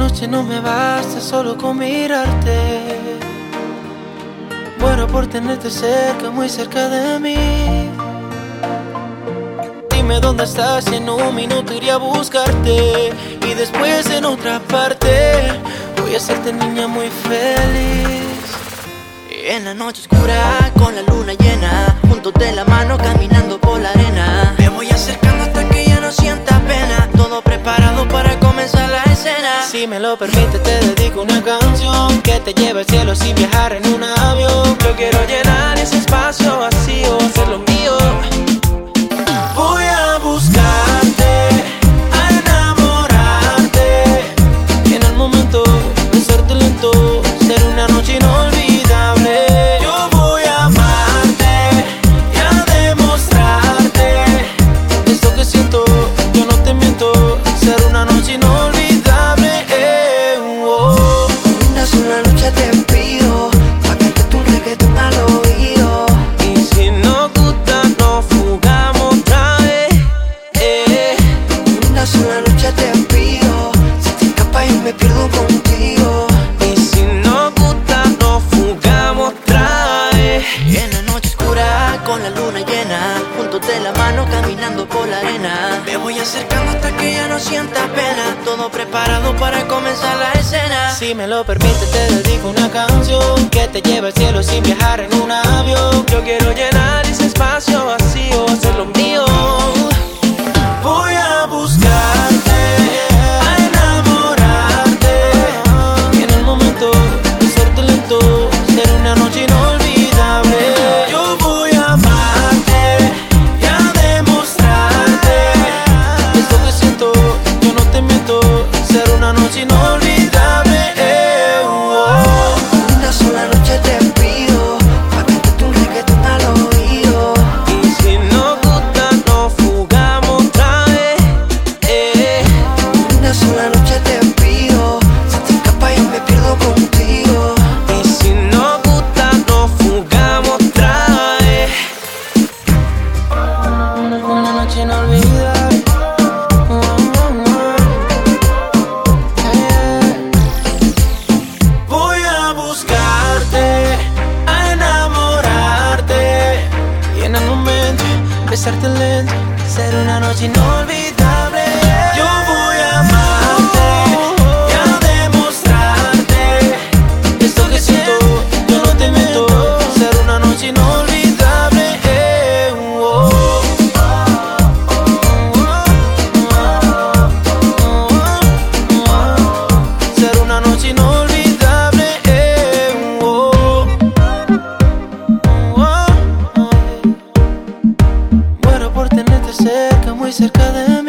noche no me basta solo con mirarte. Muero por tenerte cerca, muy cerca de mí. Dime dónde estás y en un minuto iré a buscarte. Y después en otra parte voy a hacerte niña muy feliz. Y en la noche oscura con la luna llena, juntos de la mano caminando por la arena, me voy acercando hasta que ya no sienta pena. Todo preparado para comenzar la escena. Si me lo permite te dedico una canción que te lleve al cielo sin viajar en un avión. Yo quiero llenar ese espacio vacío, hacer lo mío. Voy a buscarte, a enamorarte, y en el momento besarte lento, ser una noche inolvidable. Yo voy a amarte y a demostrarte esto que siento, yo no te miento, ser una noche inolvidable. Una sola noche te pido, pa' cantarte un reggaetón al oído. Y si no gusta nos fugamos otra vez. Una sola noche te pido, si te escapas y me pierdo contigo. Y si no gusta nos fugamos otra vez. Y en la noche oscura con la luna llena, juntos de la mano caminando por la arena, me voy acercando hasta que ya no sienta pena. Todo preparado para comenzar la escena. Si me lo permite te dedico una canción que te lleve al cielo sin viajar en un avión. Yo quiero llenar ese espacio vacío, hacer lo mío. Voy a buscarte, a enamorarte, y en el momento besarte lento, ser una noche inolvidable. Yo voy a amarte y a demostrarte esto que siento, yo no te miento, ser una noche inolvidable. Una sola noche te pido, pa' cantarte un reggaetón al oído. Y si no gusta nos fugamos otra vez. Una sola noche te pido, si te escapas y me pierdo contigo. Y si no gusta nos fugamos otra vez. Una noche inolvidable. Voy a buscarte, a enamorarte, y en el momento besarte lento, ser una noche inolvidable. Yo voy a amarte y a demostrarte esto que siento, yo no te miento, ser una noche inolvidable. Ser una noche inolvidable. Muero por tenerte cerca, muy cerca de mí.